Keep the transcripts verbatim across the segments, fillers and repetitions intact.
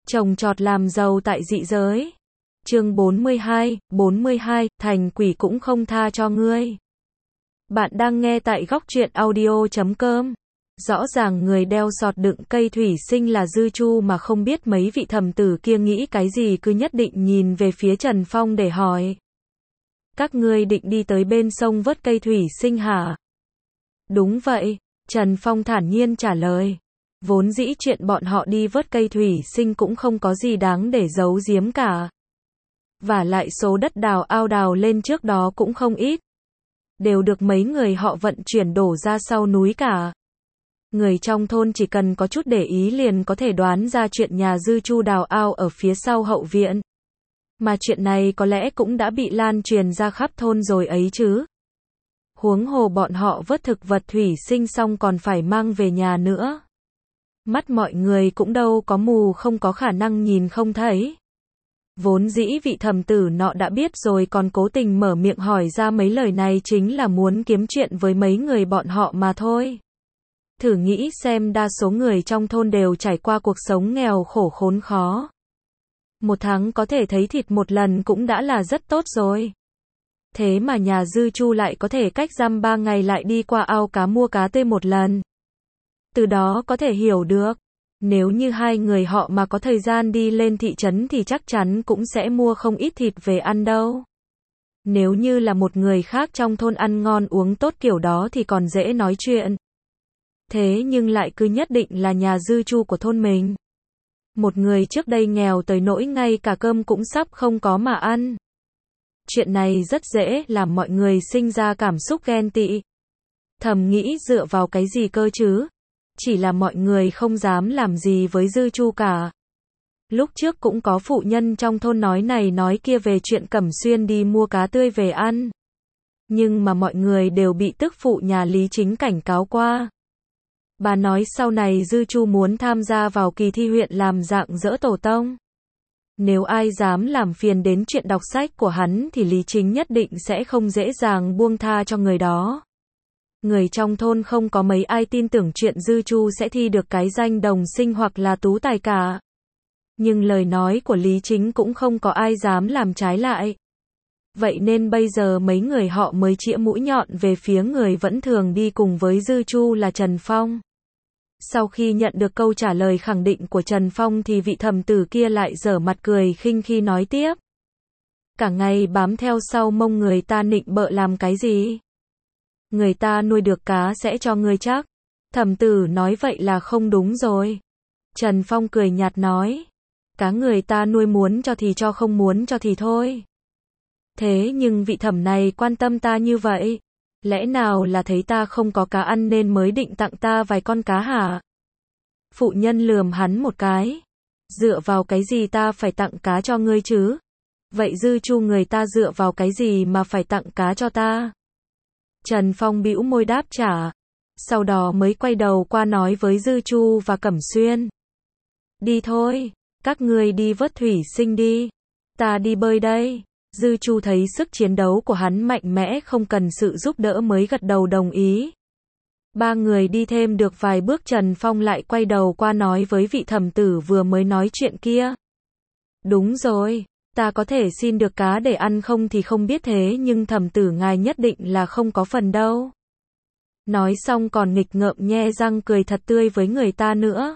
Trồng trọt làm giàu tại dị giới. Chương bốn mươi hai, bốn mươi hai, thành quỷ cũng không tha cho ngươi. Bạn đang nghe tại góc truyện audio chấm com. Rõ ràng người đeo sọt đựng cây thủy sinh là Dư Chu mà không biết mấy vị thầm tử kia nghĩ cái gì cứ nhất định nhìn về phía Trần Phong để hỏi. Các ngươi định đi tới bên sông vớt cây thủy sinh hả? Đúng vậy, Trần Phong thản nhiên trả lời. Vốn dĩ chuyện bọn họ đi vớt cây thủy sinh cũng không có gì đáng để giấu giếm cả. Và lại số đất đào ao đào lên trước đó cũng không ít. Đều được mấy người họ vận chuyển đổ ra sau núi cả. Người trong thôn chỉ cần có chút để ý liền có thể đoán ra chuyện nhà Dư Chu đào ao ở phía sau hậu viện. Mà chuyện này có lẽ cũng đã bị lan truyền ra khắp thôn rồi ấy chứ. Huống hồ bọn họ vớt thực vật thủy sinh xong còn phải mang về nhà nữa. Mắt mọi người cũng đâu có mù không có khả năng nhìn không thấy. Vốn dĩ vị thầm tử nọ đã biết rồi còn cố tình mở miệng hỏi ra mấy lời này chính là muốn kiếm chuyện với mấy người bọn họ mà thôi. Thử nghĩ xem đa số người trong thôn đều trải qua cuộc sống nghèo khổ khốn khó. Một tháng có thể thấy thịt một lần cũng đã là rất tốt rồi. Thế mà nhà Dư Chu lại có thể cách dăm ba ngày lại đi qua ao cá mua cá tươi một lần. Từ đó có thể hiểu được, nếu như hai người họ mà có thời gian đi lên thị trấn thì chắc chắn cũng sẽ mua không ít thịt về ăn đâu. Nếu như là một người khác trong thôn ăn ngon uống tốt kiểu đó thì còn dễ nói chuyện. Thế nhưng lại cứ nhất định là nhà Dư Chu của thôn mình. Một người trước đây nghèo tới nỗi ngay cả cơm cũng sắp không có mà ăn. Chuyện này rất dễ làm mọi người sinh ra cảm xúc ghen tị. Thầm nghĩ dựa vào cái gì cơ chứ? Chỉ là mọi người không dám làm gì với Dư Chu cả. Lúc trước cũng có phụ nhân trong thôn nói này nói kia về chuyện Cẩm Xuyên đi mua cá tươi về ăn. Nhưng mà mọi người đều bị tức phụ nhà Lý Chính cảnh cáo qua. Bà nói sau này Dư Chu muốn tham gia vào kỳ thi huyện làm dạng dỡ tổ tông. Nếu ai dám làm phiền đến chuyện đọc sách của hắn thì Lý Chính nhất định sẽ không dễ dàng buông tha cho người đó. Người trong thôn không có mấy ai tin tưởng chuyện Dư Chu sẽ thi được cái danh đồng sinh hoặc là tú tài cả. Nhưng lời nói của Lý Chính cũng không có ai dám làm trái lại. Vậy nên bây giờ mấy người họ mới chĩa mũi nhọn về phía người vẫn thường đi cùng với Dư Chu là Trần Phong. Sau khi nhận được câu trả lời khẳng định của Trần Phong thì vị thầm tử kia lại giở mặt cười khinh khi nói tiếp. Cả ngày bám theo sau mông người ta nịnh bợ làm cái gì? Người ta nuôi được cá sẽ cho ngươi chắc. Thầm tử nói vậy là không đúng rồi. Trần Phong cười nhạt nói. Cá người ta nuôi muốn cho thì cho không muốn cho thì thôi. Thế nhưng vị thẩm này quan tâm ta như vậy. Lẽ nào là thấy ta không có cá ăn nên mới định tặng ta vài con cá hả? Phụ nhân lườm hắn một cái. Dựa vào cái gì ta phải tặng cá cho ngươi chứ? Vậy Dư Chu người ta dựa vào cái gì mà phải tặng cá cho ta? Trần Phong bĩu môi đáp trả. Sau đó mới quay đầu qua nói với Dư Chu và Cẩm Xuyên. Đi thôi, các ngươi đi vớt thủy sinh đi. Ta đi bơi đây. Dư Chu thấy sức chiến đấu của hắn mạnh mẽ không cần sự giúp đỡ mới gật đầu đồng ý. Ba người đi thêm được vài bước Trần Phong lại quay đầu qua nói với vị thẩm tử vừa mới nói chuyện kia. Đúng rồi, ta có thể xin được cá để ăn không thì không biết thế nhưng thẩm tử ngài nhất định là không có phần đâu. Nói xong còn nghịch ngợm nhe răng cười thật tươi với người ta nữa.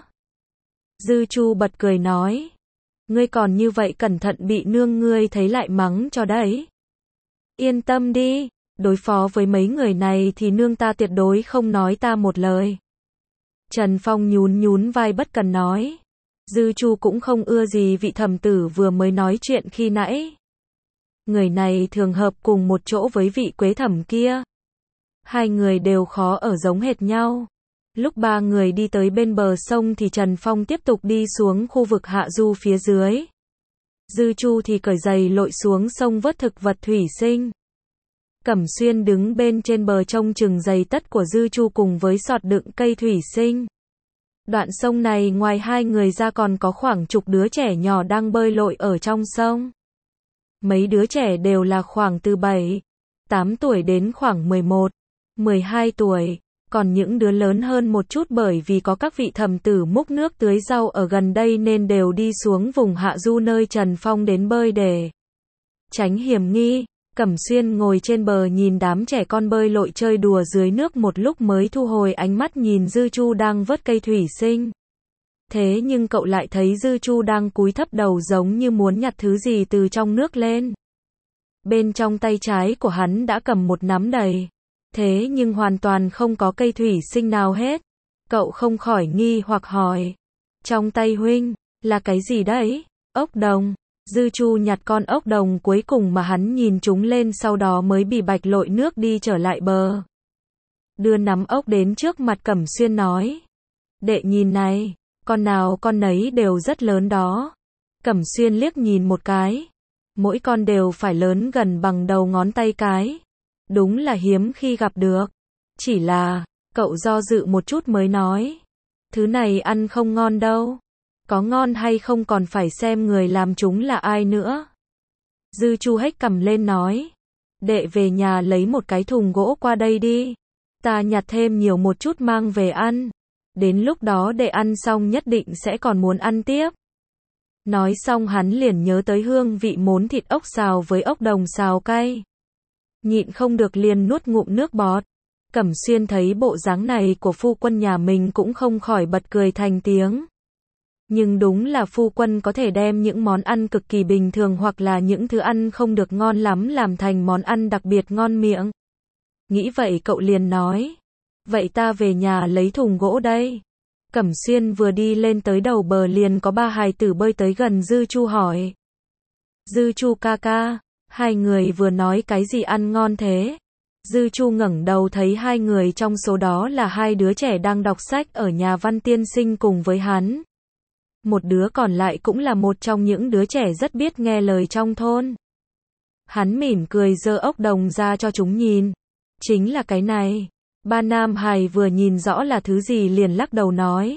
Dư Chu bật cười nói. Ngươi còn như vậy cẩn thận bị nương ngươi thấy lại mắng cho đấy. Yên tâm đi, đối phó với mấy người này thì nương ta tuyệt đối không nói ta một lời. Trần Phong nhún nhún vai bất cần nói. Dư Chu cũng không ưa gì vị thầm tử vừa mới nói chuyện khi nãy. Người này thường hợp cùng một chỗ với vị quế thẩm kia. Hai người đều khó ở giống hệt nhau. Lúc ba người đi tới bên bờ sông thì Trần Phong tiếp tục đi xuống khu vực hạ du phía dưới. Dư Chu thì cởi giày lội xuống sông vớt thực vật thủy sinh. Cẩm Xuyên đứng bên trên bờ trông chừng giày tất của Dư Chu cùng với sọt đựng cây thủy sinh. Đoạn sông này ngoài hai người ra còn có khoảng chục đứa trẻ nhỏ đang bơi lội ở trong sông. Mấy đứa trẻ đều là khoảng từ bảy, tám tuổi đến khoảng mười một, mười hai tuổi. Còn những đứa lớn hơn một chút bởi vì có các vị thẩm tử múc nước tưới rau ở gần đây nên đều đi xuống vùng hạ du nơi Trần Phong đến bơi để tránh hiểm nghi. Cẩm Xuyên ngồi trên bờ nhìn đám trẻ con bơi lội chơi đùa dưới nước một lúc mới thu hồi ánh mắt nhìn Dư Chu đang vớt cây thủy sinh. Thế nhưng cậu lại thấy Dư Chu đang cúi thấp đầu giống như muốn nhặt thứ gì từ trong nước lên. Bên trong tay trái của hắn đã cầm một nắm đầy. Thế nhưng hoàn toàn không có cây thủy sinh nào hết. Cậu không khỏi nghi hoặc hỏi. Trong tay huynh, là cái gì đấy? Ốc đồng. Dư Chu nhặt con ốc đồng cuối cùng mà hắn nhìn chúng lên sau đó mới bì bạch lội nước đi trở lại bờ. Đưa nắm ốc đến trước mặt Cẩm Xuyên nói. Đệ nhìn này, con nào con nấy đều rất lớn đó. Cẩm Xuyên liếc nhìn một cái. Mỗi con đều phải lớn gần bằng đầu ngón tay cái. Đúng là hiếm khi gặp được. Chỉ là, cậu do dự một chút mới nói. Thứ này ăn không ngon đâu. Có ngon hay không còn phải xem người làm chúng là ai nữa. Dư Chu hếch cầm lên nói. Đệ về nhà lấy một cái thùng gỗ qua đây đi. Ta nhặt thêm nhiều một chút mang về ăn. Đến lúc đó đệ ăn xong nhất định sẽ còn muốn ăn tiếp. Nói xong hắn liền nhớ tới hương vị món thịt ốc xào với ốc đồng xào cay. Nhịn không được liền nuốt ngụm nước bọt. Cẩm Xuyên thấy bộ dáng này của phu quân nhà mình cũng không khỏi bật cười thành tiếng. Nhưng đúng là phu quân có thể đem những món ăn cực kỳ bình thường hoặc là những thứ ăn không được ngon lắm làm thành món ăn đặc biệt ngon miệng. Nghĩ vậy cậu liền nói. Vậy ta về nhà lấy thùng gỗ đây. Cẩm Xuyên vừa đi lên tới đầu bờ liền có ba hài tử bơi tới gần Dư Chu hỏi. Dư Chu ca ca, hai người vừa nói cái gì ăn ngon thế? Dư Chu ngẩng đầu thấy hai người trong số đó là hai đứa trẻ đang đọc sách ở nhà văn tiên sinh cùng với hắn. Một đứa còn lại cũng là một trong những đứa trẻ rất biết nghe lời trong thôn. Hắn mỉm cười giơ ốc đồng ra cho chúng nhìn. Chính là cái này. Ba nam hài vừa nhìn rõ là thứ gì liền lắc đầu nói.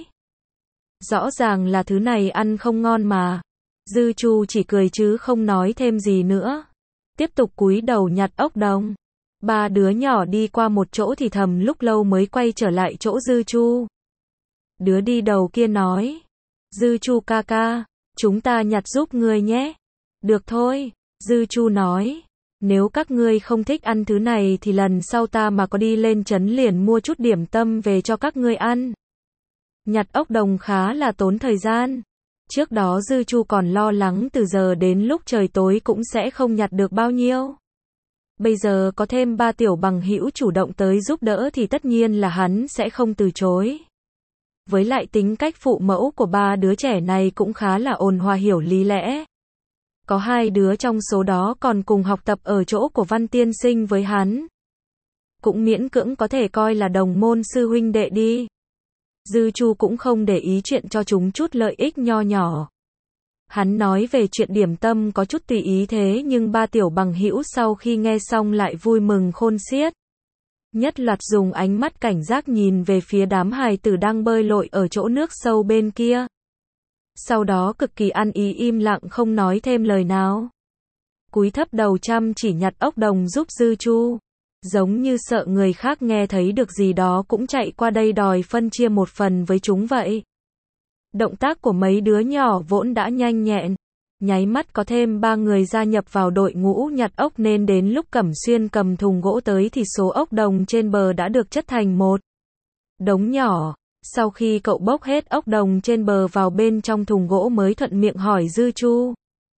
Rõ ràng là thứ này ăn không ngon mà. Dư Chu chỉ cười chứ không nói thêm gì nữa. Tiếp tục cúi đầu nhặt ốc đồng. Ba đứa nhỏ đi qua một chỗ thì thầm lúc lâu mới quay trở lại chỗ Dư Chu. Đứa đi đầu kia nói. Dư Chu ca ca, chúng ta nhặt giúp ngươi nhé. Được thôi, Dư Chu nói. Nếu các ngươi không thích ăn thứ này thì lần sau ta mà có đi lên trấn liền mua chút điểm tâm về cho các ngươi ăn. Nhặt ốc đồng khá là tốn thời gian. Trước đó Dư Chu còn lo lắng từ giờ đến lúc trời tối cũng sẽ không nhặt được bao nhiêu. Bây giờ có thêm ba tiểu bằng hữu chủ động tới giúp đỡ thì tất nhiên là hắn sẽ không từ chối. Với lại tính cách phụ mẫu của ba đứa trẻ này cũng khá là ôn hòa hiểu lý lẽ. Có hai đứa trong số đó còn cùng học tập ở chỗ của Văn tiên sinh với hắn. Cũng miễn cưỡng có thể coi là đồng môn sư huynh đệ đi. Dư Chu cũng không để ý chuyện cho chúng chút lợi ích nho nhỏ. Hắn nói về chuyện điểm tâm có chút tùy ý thế nhưng ba tiểu bằng hữu sau khi nghe xong lại vui mừng khôn xiết. Nhất loạt dùng ánh mắt cảnh giác nhìn về phía đám hài tử đang bơi lội ở chỗ nước sâu bên kia. Sau đó cực kỳ ăn ý im lặng không nói thêm lời nào. Cúi thấp đầu chăm chỉ nhặt ốc đồng giúp Dư Chu. Giống như sợ người khác nghe thấy được gì đó cũng chạy qua đây đòi phân chia một phần với chúng vậy. Động tác của mấy đứa nhỏ vốn đã nhanh nhẹn. Nháy mắt có thêm ba người gia nhập vào đội ngũ nhặt ốc nên đến lúc Cẩm Xuyên cầm thùng gỗ tới thì số ốc đồng trên bờ đã được chất thành một đống nhỏ. Sau khi cậu bốc hết ốc đồng trên bờ vào bên trong thùng gỗ mới thuận miệng hỏi Dư Chu.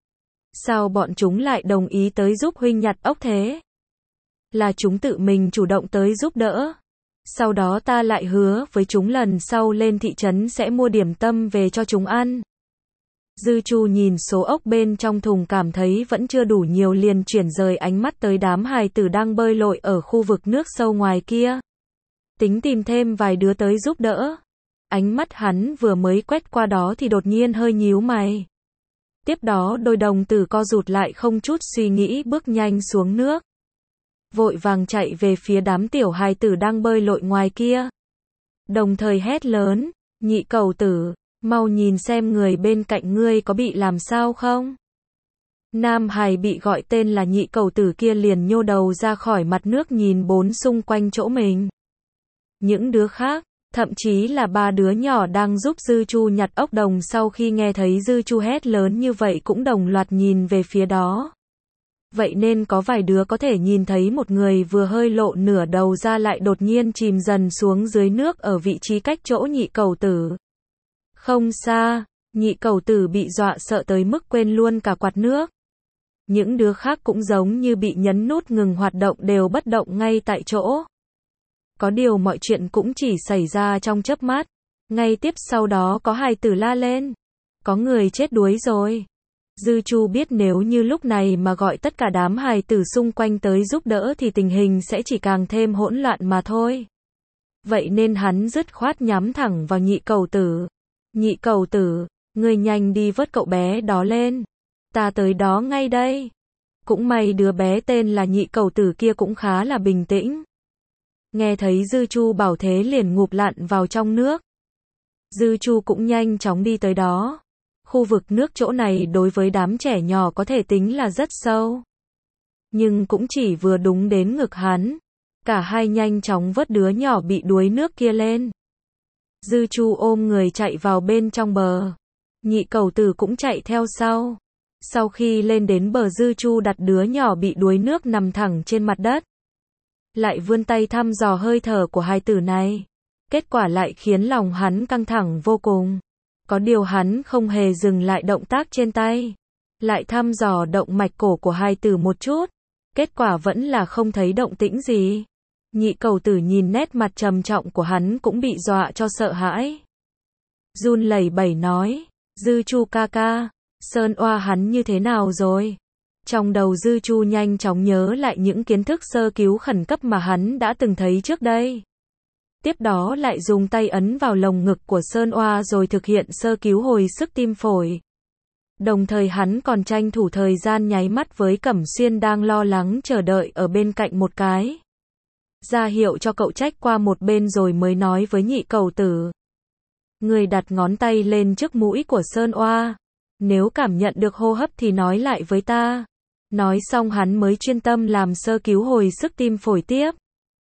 Sao bọn chúng lại đồng ý tới giúp huynh nhặt ốc thế? Là chúng tự mình chủ động tới giúp đỡ. Sau đó ta lại hứa với chúng lần sau lên thị trấn sẽ mua điểm tâm về cho chúng ăn. Dư Chu nhìn số ốc bên trong thùng cảm thấy vẫn chưa đủ nhiều liền chuyển rời ánh mắt tới đám hài tử đang bơi lội ở khu vực nước sâu ngoài kia. Tính tìm thêm vài đứa tới giúp đỡ. Ánh mắt hắn vừa mới quét qua đó thì đột nhiên hơi nhíu mày. Tiếp đó đôi đồng tử co rụt lại không chút suy nghĩ bước nhanh xuống nước. Vội vàng chạy về phía đám tiểu hài tử đang bơi lội ngoài kia. Đồng thời hét lớn, nhị cẩu tử, mau nhìn xem người bên cạnh ngươi có bị làm sao không? Nam hài bị gọi tên là nhị cẩu tử kia liền nhô đầu ra khỏi mặt nước nhìn bốn xung quanh chỗ mình. Những đứa khác, thậm chí là ba đứa nhỏ đang giúp Dư Chu nhặt ốc đồng sau khi nghe thấy Dư Chu hét lớn như vậy cũng đồng loạt nhìn về phía đó. Vậy nên có vài đứa có thể nhìn thấy một người vừa hơi lộ nửa đầu ra lại đột nhiên chìm dần xuống dưới nước ở vị trí cách chỗ nhị cẩu tử. Không xa, nhị cẩu tử bị dọa sợ tới mức quên luôn cả quạt nước. Những đứa khác cũng giống như bị nhấn nút ngừng hoạt động đều bất động ngay tại chỗ. Có điều mọi chuyện cũng chỉ xảy ra trong chớp mắt. Ngay tiếp sau đó có hài tử la lên. Có người chết đuối rồi. Dư Chu biết nếu như lúc này mà gọi tất cả đám hài tử xung quanh tới giúp đỡ thì tình hình sẽ chỉ càng thêm hỗn loạn mà thôi. Vậy nên hắn dứt khoát nhắm thẳng vào nhị cẩu tử. Nhị cẩu tử, ngươi nhanh đi vớt cậu bé đó lên. Ta tới đó ngay đây. Cũng may đứa bé tên là nhị cẩu tử kia cũng khá là bình tĩnh. Nghe thấy Dư Chu bảo thế liền ngụp lặn vào trong nước. Dư Chu cũng nhanh chóng đi tới đó. Khu vực nước chỗ này đối với đám trẻ nhỏ có thể tính là rất sâu. Nhưng cũng chỉ vừa đúng đến ngực hắn. Cả hai nhanh chóng vớt đứa nhỏ bị đuối nước kia lên. Dư Chu ôm người chạy vào bên trong bờ. Nhị cẩu tử cũng chạy theo sau. Sau khi lên đến bờ Dư Chu đặt đứa nhỏ bị đuối nước nằm thẳng trên mặt đất. Lại vươn tay thăm dò hơi thở của hài tử này. Kết quả lại khiến lòng hắn căng thẳng vô cùng. Có điều hắn không hề dừng lại động tác trên tay. Lại thăm dò động mạch cổ của hài tử một chút. Kết quả vẫn là không thấy động tĩnh gì. Nhị cẩu tử nhìn nét mặt trầm trọng của hắn cũng bị dọa cho sợ hãi. Run lẩy bẩy nói, Dư Chu ca ca, Sơn Oa hắn như thế nào rồi? Trong đầu Dư Chu nhanh chóng nhớ lại những kiến thức sơ cứu khẩn cấp mà hắn đã từng thấy trước đây. Tiếp đó lại dùng tay ấn vào lồng ngực của Sơn Oa rồi thực hiện sơ cứu hồi sức tim phổi. Đồng thời hắn còn tranh thủ thời gian nháy mắt với Cẩm Xuyên đang lo lắng chờ đợi ở bên cạnh một cái. Ra hiệu cho cậu trách qua một bên rồi mới nói với nhị cẩu tử. Người đặt ngón tay lên trước mũi của Sơn Oa. Nếu cảm nhận được hô hấp thì nói lại với ta. Nói xong hắn mới chuyên tâm làm sơ cứu hồi sức tim phổi tiếp.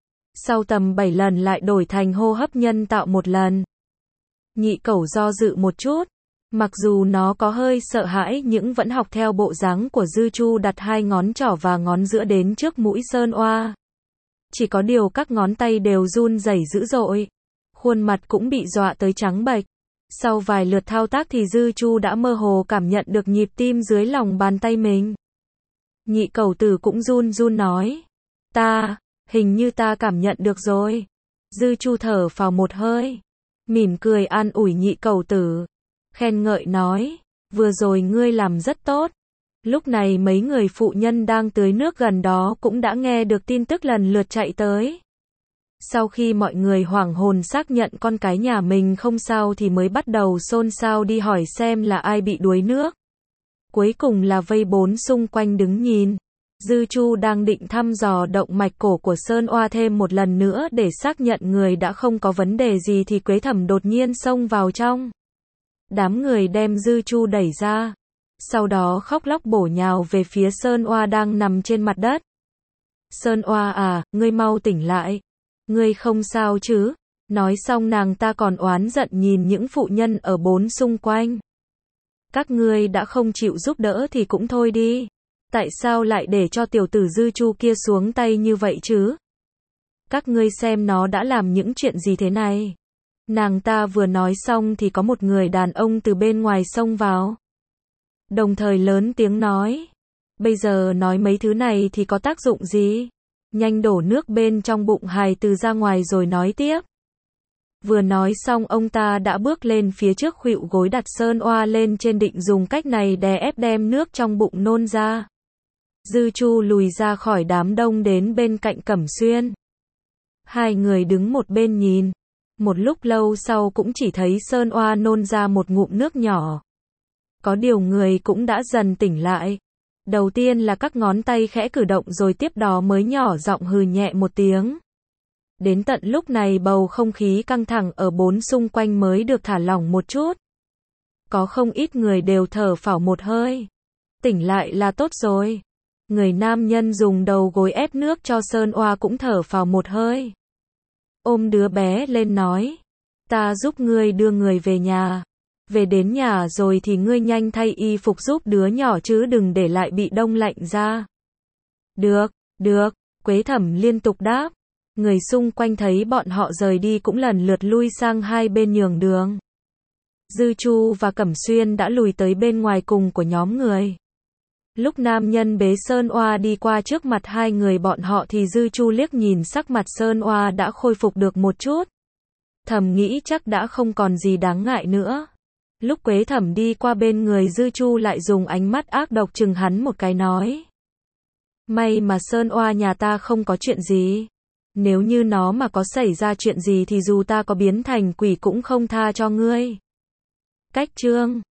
Sau tầm bảy lần lại đổi thành hô hấp nhân tạo một lần. Nhị cẩu do dự một chút. Mặc dù nó có hơi sợ hãi nhưng vẫn học theo bộ dáng của Dư Chu đặt hai ngón trỏ và ngón giữa đến trước mũi Sơn Oa. Chỉ có điều các ngón tay đều run rẩy dữ dội. Khuôn mặt cũng bị dọa tới trắng bệch. Sau vài lượt thao tác thì Dư Chu đã mơ hồ cảm nhận được nhịp tim dưới lòng bàn tay mình. Nhị cẩu tử cũng run run nói. Ta, hình như ta cảm nhận được rồi. Dư Chu thở phào một hơi. Mỉm cười an ủi nhị cẩu tử. Khen ngợi nói. Vừa rồi ngươi làm rất tốt. Lúc này mấy người phụ nhân đang tưới nước gần đó cũng đã nghe được tin tức lần lượt chạy tới. Sau khi mọi người hoảng hồn xác nhận con cái nhà mình không sao thì mới bắt đầu xôn xao đi hỏi xem là ai bị đuối nước. Cuối cùng là vây bốn xung quanh đứng nhìn. Dư Chu đang định thăm dò động mạch cổ của Sơn Oa thêm một lần nữa để xác nhận người đã không có vấn đề gì thì Quế Thẩm đột nhiên xông vào trong. Đám người đem Dư Chu đẩy ra. Sau đó khóc lóc bổ nhào về phía Sơn Oa đang nằm trên mặt đất. Sơn Oa à, ngươi mau tỉnh lại. Ngươi không sao chứ? Nói xong nàng ta còn oán giận nhìn những phụ nhân ở bốn xung quanh. Các ngươi đã không chịu giúp đỡ thì cũng thôi đi. Tại sao lại để cho tiểu tử Dư Chu kia xuống tay như vậy chứ? Các ngươi xem nó đã làm những chuyện gì thế này? Nàng ta vừa nói xong thì có một người đàn ông từ bên ngoài xông vào. Đồng thời lớn tiếng nói. Bây giờ nói mấy thứ này thì có tác dụng gì? Nhanh đổ nước bên trong bụng hài tử ra ngoài rồi nói tiếp. Vừa nói xong ông ta đã bước lên phía trước khuỵu gối đặt Sơn Oa lên trên định dùng cách này đè ép đem nước trong bụng nôn ra. Dư Chu lùi ra khỏi đám đông đến bên cạnh Cẩm Xuyên. Hai người đứng một bên nhìn. Một lúc lâu sau cũng chỉ thấy Sơn Oa nôn ra một ngụm nước nhỏ. Có điều người cũng đã dần tỉnh lại. Đầu tiên là các ngón tay khẽ cử động rồi tiếp đó mới nhỏ giọng hừ nhẹ một tiếng. Đến tận lúc này bầu không khí căng thẳng ở bốn xung quanh mới được thả lỏng một chút. Có không ít người đều thở phào một hơi. Tỉnh lại là tốt rồi. Người nam nhân dùng đầu gối ép nước cho Sơn Oa cũng thở phào một hơi. ôm đứa bé lên nói. Ta giúp ngươi đưa người về nhà. Về đến nhà rồi thì ngươi nhanh thay y phục giúp đứa nhỏ chứ đừng để lại bị đông lạnh ra. Được, được, Quế Thẩm liên tục đáp. Người xung quanh thấy bọn họ rời đi cũng lần lượt lui sang hai bên nhường đường. Dư Chu và Cẩm Xuyên đã lùi tới bên ngoài cùng của nhóm người. Lúc nam nhân bế Sơn Oa đi qua trước mặt hai người bọn họ thì Dư Chu liếc nhìn sắc mặt Sơn Oa đã khôi phục được một chút. Thầm nghĩ chắc đã không còn gì đáng ngại nữa. Lúc Quế Thẩm đi qua bên người Dư Chu lại dùng ánh mắt ác độc chừng hắn một cái nói. May mà Sơn Oa nhà ta không có chuyện gì. Nếu như nó mà có xảy ra chuyện gì thì dù ta có biến thành quỷ cũng không tha cho ngươi. Cách chương